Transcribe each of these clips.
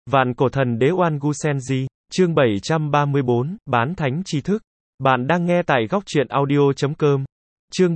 Vạn cổ thần đế Oan Gu Senji, chương 734, bán thánh tri thức. Bạn đang nghe tại góc truyện audio.com. Chương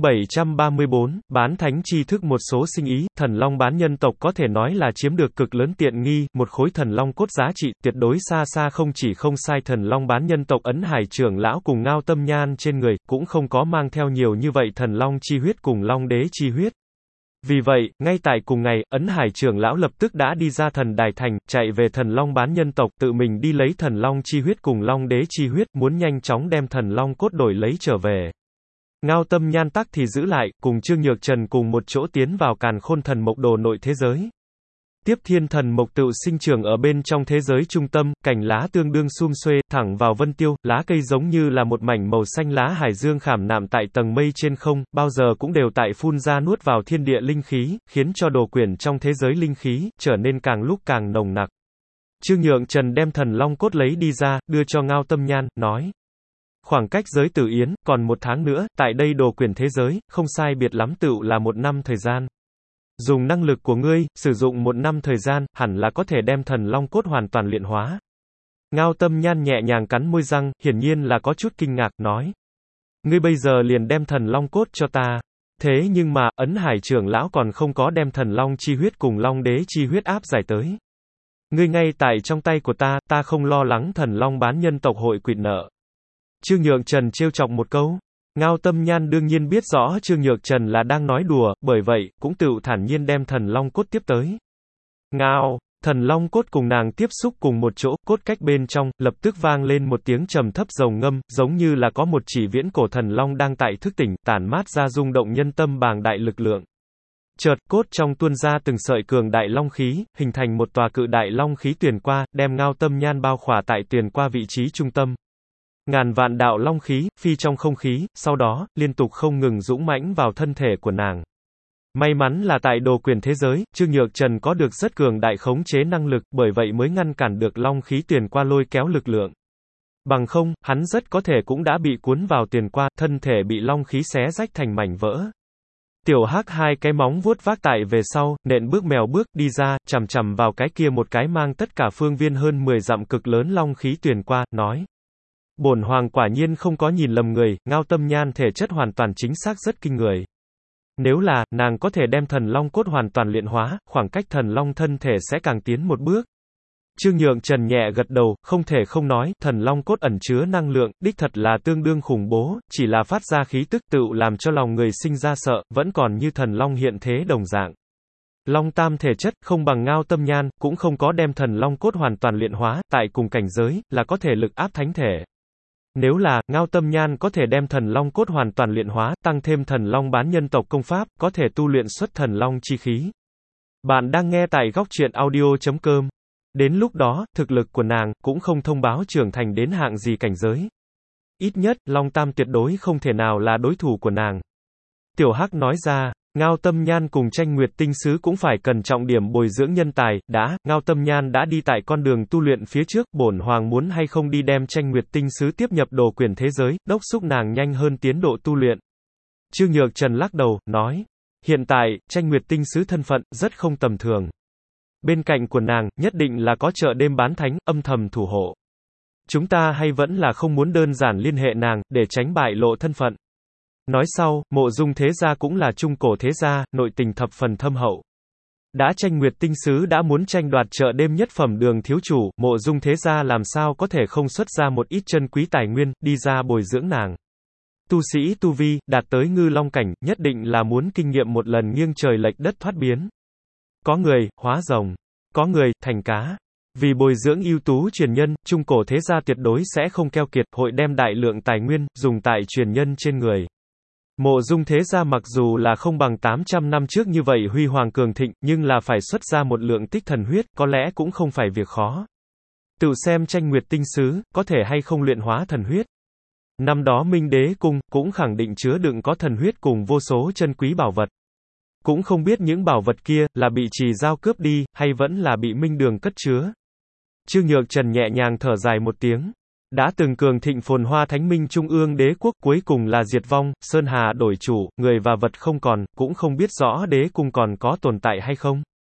734, bán thánh tri thức. Một số sinh ý, thần long bán nhân tộc có thể nói là chiếm được cực lớn tiện nghi, một khối thần long cốt giá trị tuyệt đối xa xa không chỉ không sai thần long bán nhân tộc Ấn Hải trưởng lão cùng Ngao Tâm Nhan trên người, cũng không có mang theo nhiều như vậy thần long chi huyết cùng long đế chi huyết. Vì vậy, ngay tại cùng ngày, Ấn Hải trưởng lão lập tức đã đi ra thần đài thành, chạy về thần long bán nhân tộc, tự mình đi lấy thần long chi huyết cùng long đế chi huyết, muốn nhanh chóng đem thần long cốt đổi lấy trở về. Ngao Tâm Nhan tắc thì giữ lại, cùng Trương Nhược Trần cùng một chỗ tiến vào Càn Khôn Thần Mộc Đồ nội thế giới. Tiếp thiên thần mộc tựu sinh trưởng ở bên trong thế giới trung tâm, cành lá tương đương sum xuê, thẳng vào vân tiêu, lá cây giống như là một mảnh màu xanh lá hải dương khảm nạm tại tầng mây trên không, bao giờ cũng đều tại phun ra nuốt vào thiên địa linh khí, khiến cho đồ quyển trong thế giới linh khí, trở nên càng lúc càng nồng nặc. Trương Nhượng Trần đem thần long cốt lấy đi ra, đưa cho Ngao Tâm Nhan, nói. Khoảng cách giới tử yến, còn 1 tháng nữa, tại đây đồ quyển thế giới, không sai biệt lắm tựu là 1 năm thời gian. Dùng năng lực của ngươi, sử dụng 1 năm thời gian, hẳn là có thể đem thần long cốt hoàn toàn luyện hóa. Ngao Tâm Nhan nhẹ nhàng cắn môi răng, hiển nhiên là có chút kinh ngạc, nói. Ngươi bây giờ liền đem thần long cốt cho ta. Thế nhưng mà, Ấn Hải trưởng lão còn không có đem thần long chi huyết cùng long đế chi huyết áp giải tới. Ngươi ngay tại trong tay của ta, ta không lo lắng thần long bán nhân tộc hội quỵt nợ. Trương Nhượng Trần trêu chọc một câu. Ngao Tâm Nhan đương nhiên biết rõ Trương Nhược Trần là đang nói đùa, bởi vậy, cũng tựu thản nhiên đem thần long cốt tiếp tới. Ngao, thần long cốt cùng nàng tiếp xúc cùng một chỗ, cốt cách bên trong, lập tức vang lên một tiếng trầm thấp rồng ngâm, giống như là có một chỉ viễn cổ thần long đang tại thức tỉnh, tản mát ra rung động nhân tâm bàng đại lực lượng. Chợt, cốt trong tuôn ra từng sợi cường đại long khí, hình thành một tòa cự đại long khí tuyền qua, đem Ngao Tâm Nhan bao khỏa tại tuyền qua vị trí trung tâm. Ngàn vạn đạo long khí, phi trong không khí, sau đó, liên tục không ngừng dũng mãnh vào thân thể của nàng. May mắn là tại đồ quyền thế giới, Trương Nhược Trần có được rất cường đại khống chế năng lực, bởi vậy mới ngăn cản được long khí tuyền qua lôi kéo lực lượng. Bằng không, hắn rất có thể cũng đã bị cuốn vào tuyền qua, thân thể bị long khí xé rách thành mảnh vỡ. Tiểu Hắc 2 cái móng vuốt vác tại về sau, nện bước mèo bước đi ra, chằm chằm vào cái kia một cái mang tất cả phương viên hơn 10 dặm cực lớn long khí tuyền qua, nói. Bổn hoàng quả nhiên không có nhìn lầm người, Ngao Tâm Nhan thể chất hoàn toàn chính xác rất kinh người. Nếu là, nàng có thể đem thần long cốt hoàn toàn luyện hóa, khoảng cách thần long thân thể sẽ càng tiến một bước. Trương Nhượng Trần nhẹ gật đầu, không thể không nói, thần long cốt ẩn chứa năng lượng, đích thật là tương đương khủng bố, chỉ là phát ra khí tức tựu làm cho lòng người sinh ra sợ, vẫn còn như thần long hiện thế đồng dạng. Long tam thể chất, không bằng Ngao Tâm Nhan, cũng không có đem thần long cốt hoàn toàn luyện hóa, tại cùng cảnh giới, là có thể lực áp thánh thể. Nếu là, Ngao Tâm Nhan có thể đem thần long cốt hoàn toàn luyện hóa, tăng thêm thần long bán nhân tộc công pháp, có thể tu luyện xuất thần long chi khí. Bạn đang nghe tại góc truyện audio.com. Đến lúc đó, thực lực của nàng, cũng không thông báo trưởng thành đến hạng gì cảnh giới. Ít nhất, Long Tam tuyệt đối không thể nào là đối thủ của nàng. Tiểu Hắc nói ra, Ngao Tâm Nhan cùng Tranh Nguyệt Tinh Sứ cũng phải cần trọng điểm bồi dưỡng nhân tài, Ngao Tâm Nhan đã đi tại con đường tu luyện phía trước, bổn hoàng muốn hay không đi đem Tranh Nguyệt Tinh Sứ tiếp nhập đồ quyền thế giới, đốc xúc nàng nhanh hơn tiến độ tu luyện. Trương Nhược Trần lắc đầu, nói, hiện tại, Tranh Nguyệt Tinh Sứ thân phận, rất không tầm thường. Bên cạnh của nàng, nhất định là có chợ đêm bán thánh, âm thầm thủ hộ. Chúng ta hay vẫn là không muốn đơn giản liên hệ nàng, để tránh bại lộ thân phận. Nói sau, Mộ Dung thế gia cũng là trung cổ thế gia, nội tình thập phần thâm hậu. Đã Tranh Nguyệt Tinh Sứ đã muốn tranh đoạt chợ đêm nhất phẩm đường thiếu chủ, Mộ Dung thế gia làm sao có thể không xuất ra một ít chân quý tài nguyên, đi ra bồi dưỡng nàng. Tu sĩ tu vi, đạt tới ngư long cảnh, nhất định là muốn kinh nghiệm một lần nghiêng trời lệch đất thoát biến. Có người, hóa rồng. Có người, thành cá. Vì bồi dưỡng ưu tú truyền nhân, trung cổ thế gia tuyệt đối sẽ không keo kiệt, hội đem đại lượng tài nguyên, dùng tại truyền nhân trên người. Mộ Dung thế gia mặc dù là không bằng 800 năm trước như vậy huy hoàng cường thịnh, nhưng là phải xuất ra một lượng tích thần huyết, có lẽ cũng không phải việc khó. Tự xem Tranh Nguyệt Tinh Sứ, có thể hay không luyện hóa thần huyết. Năm đó Minh Đế Cung, cũng khẳng định chứa đựng có thần huyết cùng vô số chân quý bảo vật. Cũng không biết những bảo vật kia, là bị Trì Giao cướp đi, hay vẫn là bị Minh Đường cất chứa. Trương Nhược Trần nhẹ nhàng thở dài một tiếng. Đã từng cường thịnh phồn hoa Thánh Minh Trung ương đế quốc cuối cùng là diệt vong, Sơn Hà đổi chủ, người và vật không còn, cũng không biết rõ đế cung còn có tồn tại hay không.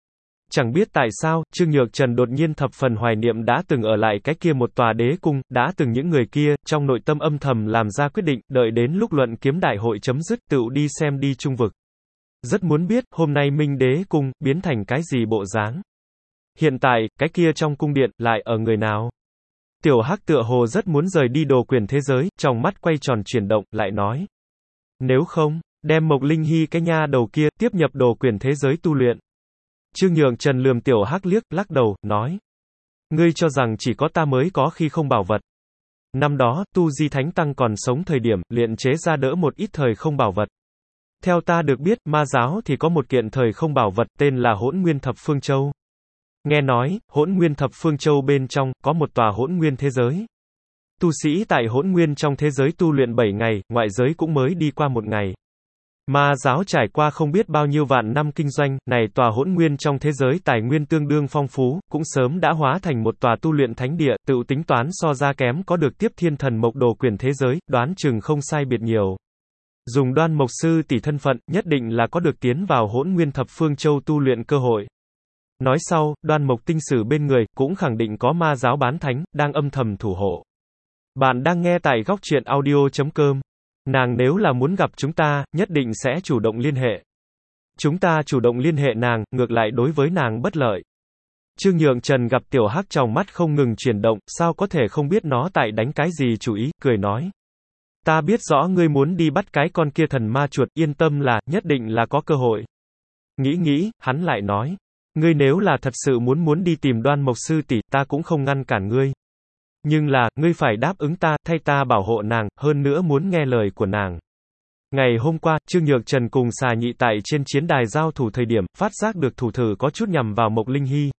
Chẳng biết tại sao, Trương Nhược Trần đột nhiên thập phần hoài niệm đã từng ở lại cái kia một tòa đế cung, đã từng những người kia, trong nội tâm âm thầm làm ra quyết định, đợi đến lúc luận kiếm đại hội chấm dứt, tựu đi xem đi trung vực. Rất muốn biết, hôm nay Minh Đế cung, biến thành cái gì bộ dáng. Hiện tại, cái kia trong cung điện, lại ở người nào? Tiểu Hắc tựa hồ rất muốn rời đi Đồ Quyền thế giới, trong mắt quay tròn chuyển động, lại nói. Nếu không, đem Mộc Linh Hy cái nha đầu kia, tiếp nhập Đồ Quyền thế giới tu luyện. Trương Nhược Trần lườm Tiểu Hắc liếc, lắc đầu, nói. Ngươi cho rằng chỉ có ta mới có khi không bảo vật. Năm đó, Tu Di Thánh Tăng còn sống thời điểm, luyện chế ra đỡ một ít thời không bảo vật. Theo ta được biết, ma giáo thì có một kiện thời không bảo vật tên là Hỗn Nguyên Thập Phương Châu. Nghe nói, Hỗn Nguyên Thập Phương Châu bên trong, có một tòa Hỗn Nguyên thế giới. Tu sĩ tại Hỗn Nguyên trong thế giới tu luyện 7 ngày, ngoại giới cũng mới đi qua 1 ngày. Ma giáo trải qua không biết bao nhiêu vạn năm kinh doanh, này tòa Hỗn Nguyên trong thế giới tài nguyên tương đương phong phú, cũng sớm đã hóa thành một tòa tu luyện thánh địa, tự tính toán so ra kém có được tiếp thiên thần mộc đồ quyền thế giới, đoán chừng không sai biệt nhiều. Dùng Đoan Mộc sư tỷ thân phận, nhất định là có được tiến vào Hỗn Nguyên Thập Phương Châu tu luyện cơ hội. Nói sau, Đoan Mộc tinh sử bên người, cũng khẳng định có ma giáo bán thánh, đang âm thầm thủ hộ. Bạn đang nghe tại góc truyện audio.com. Nàng nếu là muốn gặp chúng ta, nhất định sẽ chủ động liên hệ. Chúng ta chủ động liên hệ nàng, ngược lại đối với nàng bất lợi. Trương Nhược Trần gặp Tiểu Hắc trong mắt không ngừng chuyển động, sao có thể không biết nó tại đánh cái gì chủ ý, cười nói. Ta biết rõ ngươi muốn đi bắt cái con kia thần ma chuột, yên tâm là, nhất định là có cơ hội. Nghĩ, hắn lại nói. Ngươi nếu là thật sự muốn đi tìm Đoan Mộc sư tỷ, ta cũng không ngăn cản ngươi. Nhưng là, ngươi phải đáp ứng ta, thay ta bảo hộ nàng, hơn nữa muốn nghe lời của nàng. Ngày hôm qua, Trương Nhược Trần cùng Xà Nhị tại trên chiến đài giao thủ thời điểm, phát giác được thủ thử có chút nhằm vào Mộc Linh Hy.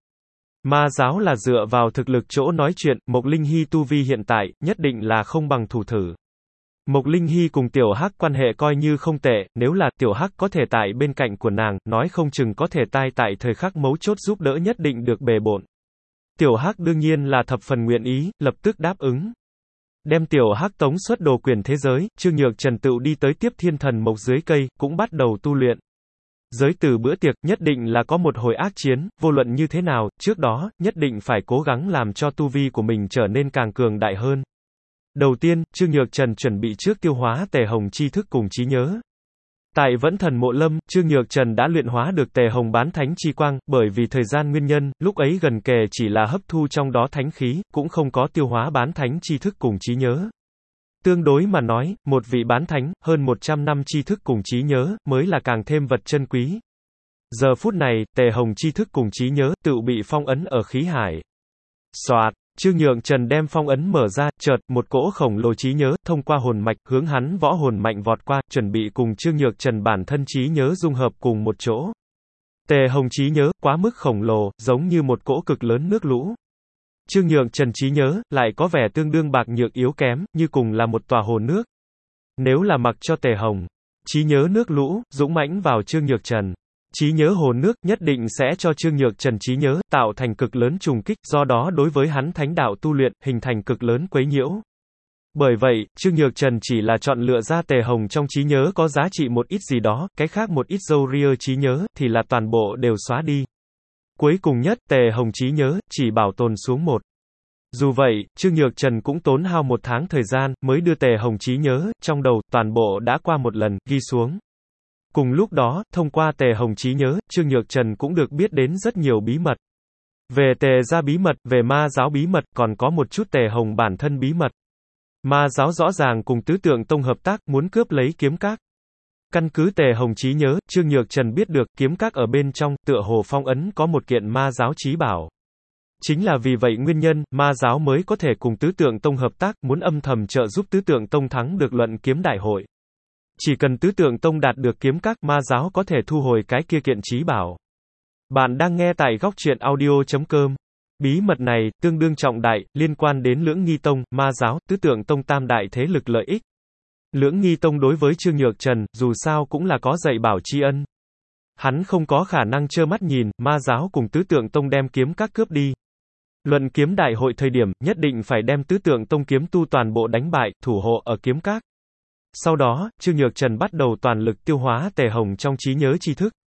Ma giáo là dựa vào thực lực chỗ nói chuyện, Mộc Linh Hy tu vi hiện tại, nhất định là không bằng thủ thử. Mộc Linh Hy cùng Tiểu Hắc quan hệ coi như không tệ, nếu là Tiểu Hắc có thể tại bên cạnh của nàng, nói không chừng có thể tại thời khắc mấu chốt giúp đỡ nhất định được bề bộn. Tiểu Hắc đương nhiên là thập phần nguyện ý, lập tức đáp ứng. Đem Tiểu Hắc tống xuất Đồ Quyền thế giới, Trương Nhược Trần tựu đi tới tiếp thiên thần mộc dưới cây, cũng bắt đầu tu luyện. Giới từ bữa tiệc, nhất định là có một hồi ác chiến, vô luận như thế nào, trước đó, nhất định phải cố gắng làm cho tu vi của mình trở nên càng cường đại hơn. Đầu tiên, Trương Nhược Trần chuẩn bị trước tiêu hóa Tề Hồng chi thức cùng trí nhớ. Tại Vẫn Thần Mộ Lâm, Trương Nhược Trần đã luyện hóa được Tề Hồng bán thánh chi quang, bởi vì thời gian nguyên nhân, lúc ấy gần kề chỉ là hấp thu trong đó thánh khí, cũng không có tiêu hóa bán thánh chi thức cùng trí nhớ. Tương đối mà nói, một vị bán thánh, hơn 100 năm chi thức cùng trí nhớ, mới là càng thêm vật chân quý. Giờ phút này, Tề Hồng chi thức cùng trí nhớ, tự bị phong ấn ở khí hải. Soạt. Trương Nhược Trần đem phong ấn mở ra, chợt, một cỗ khổng lồ trí nhớ, thông qua hồn mạch, hướng hắn võ hồn mạnh vọt qua, chuẩn bị cùng Trương Nhược Trần bản thân trí nhớ dung hợp cùng một chỗ. Tề Hồng trí nhớ, quá mức khổng lồ, giống như một cỗ cực lớn nước lũ. Trương Nhược Trần trí nhớ, lại có vẻ tương đương bạc nhược yếu kém, như cùng là một tòa hồ nước. Nếu là mặc cho Tề Hồng, trí nhớ nước lũ, dũng mãnh vào Trương Nhược Trần. Trí nhớ hồ nước, nhất định sẽ cho Trương Nhược Trần trí nhớ, tạo thành cực lớn trùng kích, do đó đối với hắn thánh đạo tu luyện, hình thành cực lớn quấy nhiễu. Bởi vậy, Trương Nhược Trần chỉ là chọn lựa ra Tề Hồng trong trí nhớ có giá trị một ít gì đó, cái khác một ít dâu ria trí nhớ, thì là toàn bộ đều xóa đi. Cuối cùng nhất, Tề Hồng trí nhớ, chỉ bảo tồn xuống một. Dù vậy, Trương Nhược Trần cũng tốn hao 1 tháng thời gian, mới đưa Tề Hồng trí nhớ, trong đầu, toàn bộ đã qua một lần, ghi xuống. Cùng lúc đó, thông qua Tề Hồng trí nhớ, Trương Nhược Trần cũng được biết đến rất nhiều bí mật. Về Tề gia bí mật, về ma giáo bí mật, còn có một chút Tề Hồng bản thân bí mật. Ma giáo rõ ràng cùng Tứ Tượng Tông hợp tác, muốn cướp lấy kiếm các. Căn cứ Tề Hồng trí nhớ, Trương Nhược Trần biết được, kiếm các ở bên trong, tựa hồ phong ấn có một kiện ma giáo chí bảo. Chính là vì vậy nguyên nhân, ma giáo mới có thể cùng Tứ Tượng Tông hợp tác, muốn âm thầm trợ giúp Tứ Tượng Tông thắng được luận kiếm đại hội. Chỉ cần Tứ Tượng Tông đạt được kiếm các, ma giáo có thể thu hồi cái kia kiện chí bảo. Bạn đang nghe tại góc truyện audio.com. Bí mật này, tương đương trọng đại, liên quan đến Lưỡng Nghi Tông, ma giáo, Tứ Tượng Tông tam đại thế lực lợi ích. Lưỡng Nghi Tông đối với Trương Nhược Trần, dù sao cũng là có dạy bảo tri ân. Hắn không có khả năng trơ mắt nhìn, ma giáo cùng Tứ Tượng Tông đem kiếm các cướp đi. Luận kiếm đại hội thời điểm, nhất định phải đem Tứ Tượng Tông kiếm tu toàn bộ đánh bại, thủ hộ ở kiếm các. Sau đó, Trương Nhược Trần bắt đầu toàn lực tiêu hóa Tề Hồng trong trí nhớ tri thức.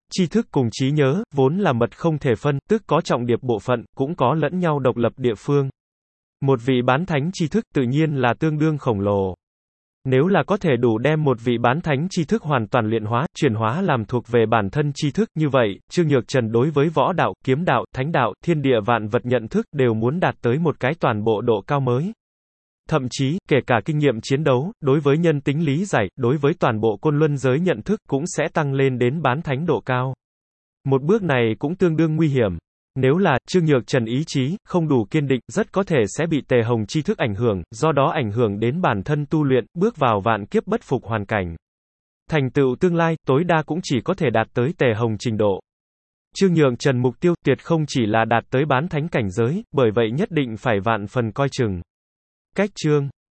Tri thức cùng trí nhớ, vốn là mật không thể phân, tức có trọng điệp bộ phận, cũng có lẫn nhau độc lập địa phương. Một vị bán thánh tri thức tự nhiên là tương đương khổng lồ. Nếu là có thể đủ đem một vị bán thánh tri thức hoàn toàn luyện hóa, chuyển hóa làm thuộc về bản thân tri thức, như vậy, Trương Nhược Trần đối với võ đạo, kiếm đạo, thánh đạo, thiên địa vạn vật nhận thức đều muốn đạt tới một cái toàn bộ độ cao mới. Thậm chí, kể cả kinh nghiệm chiến đấu, đối với nhân tính lý giải, đối với toàn bộ côn luân giới nhận thức cũng sẽ tăng lên đến bán thánh độ cao. Một bước này cũng tương đương nguy hiểm. Nếu là, Trương Nhược Trần ý chí, không đủ kiên định, rất có thể sẽ bị tề hồng tri thức ảnh hưởng, do đó ảnh hưởng đến bản thân tu luyện, bước vào vạn kiếp bất phục hoàn cảnh. Thành tựu tương lai, tối đa cũng chỉ có thể đạt tới tề hồng trình độ. Trương Nhược Trần mục tiêu tuyệt không chỉ là đạt tới bán thánh cảnh giới, bởi vậy nhất định phải vạn phần coi chừng. Cách chương